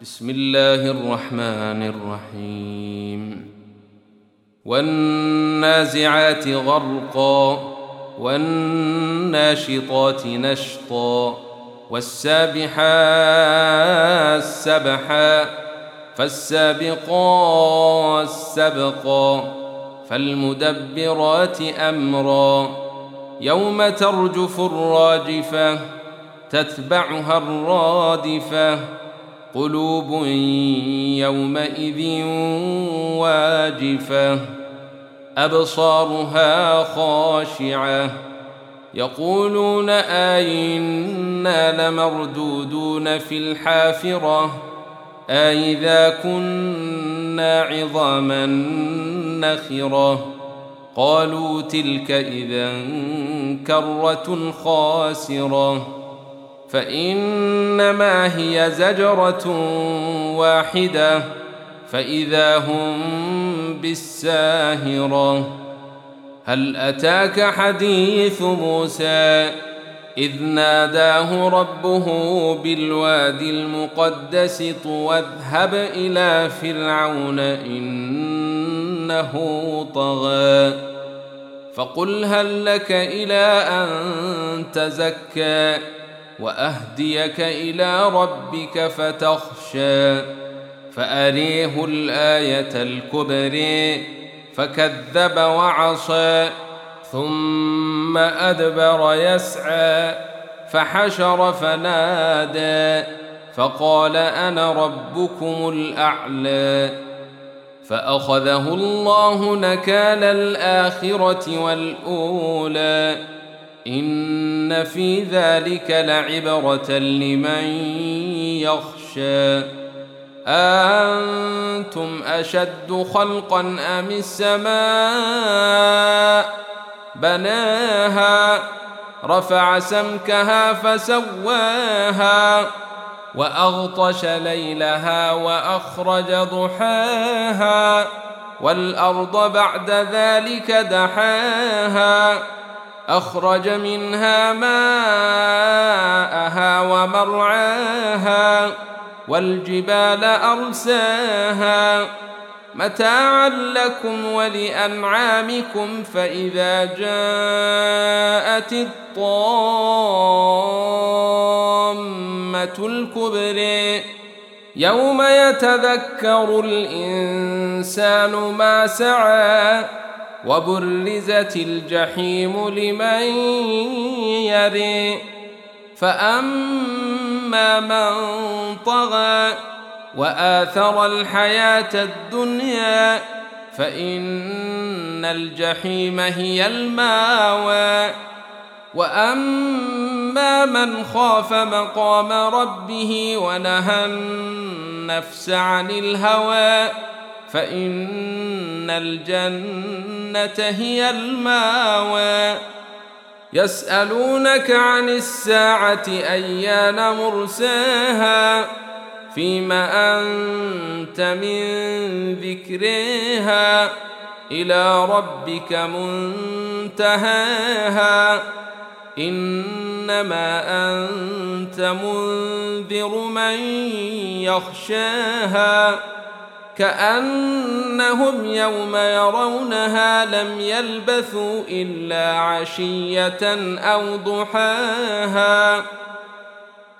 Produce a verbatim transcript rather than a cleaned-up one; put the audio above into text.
بسم الله الرحمن الرحيم والنازعات غرقا والناشطات نشطا والسابحات سبحا فالسابقات سبقا فالمدبرات أمرا يوم ترجف الراجفة تتبعها الرادفة قلوب يومئذ واجفة أبصارها خاشعة يقولون أئنا لمردودون في الحافرة أئذا كنا عظاما نخرة قالوا تلك إذا كرة خاسرة فإنما هي زجرة واحدة فإذا هم بالساهرة هل أتاك حديث موسى إذ ناداه ربه بالوادي المقدس طوى اذهب إلى فرعون إنه طغى فقل هل لك إلى أن تزكى وأهديك إلى ربك فتخشى فأريه الآية الكبرى فكذب وعصى ثم أدبر يسعى فحشر فنادى فقال أنا ربكم الأعلى فأخذه الله نكال الآخرة والأولى إن في ذلك لعبرة لمن يخشى أنتم أشد خلقا أم السماء بناها رفع سمكها فسواها وأغطش ليلها وأخرج ضحاها والأرض بعد ذلك دحاها أخرج منها ماءها ومرعاها والجبال أرساها متاعا لكم ولأنعامكم فإذا جاءت الطامة الكبرى يوم يتذكر الإنسان ما سعى وبرزت الجحيم لمن يرى فأما من طغى وآثر الحياة الدنيا فإن الجحيم هي الماوى وأما من خاف مقام ربه ونهى النفس عن الهوى فإن الجنة هي الماوى يسألونك عن الساعة أيان مرساها فيما أنت من ذكرها إلى ربك منتهاها إنما أنت منذر من يخشاها كأنهم يوم يرونها لم يلبثوا إلا عشية أو ضحاها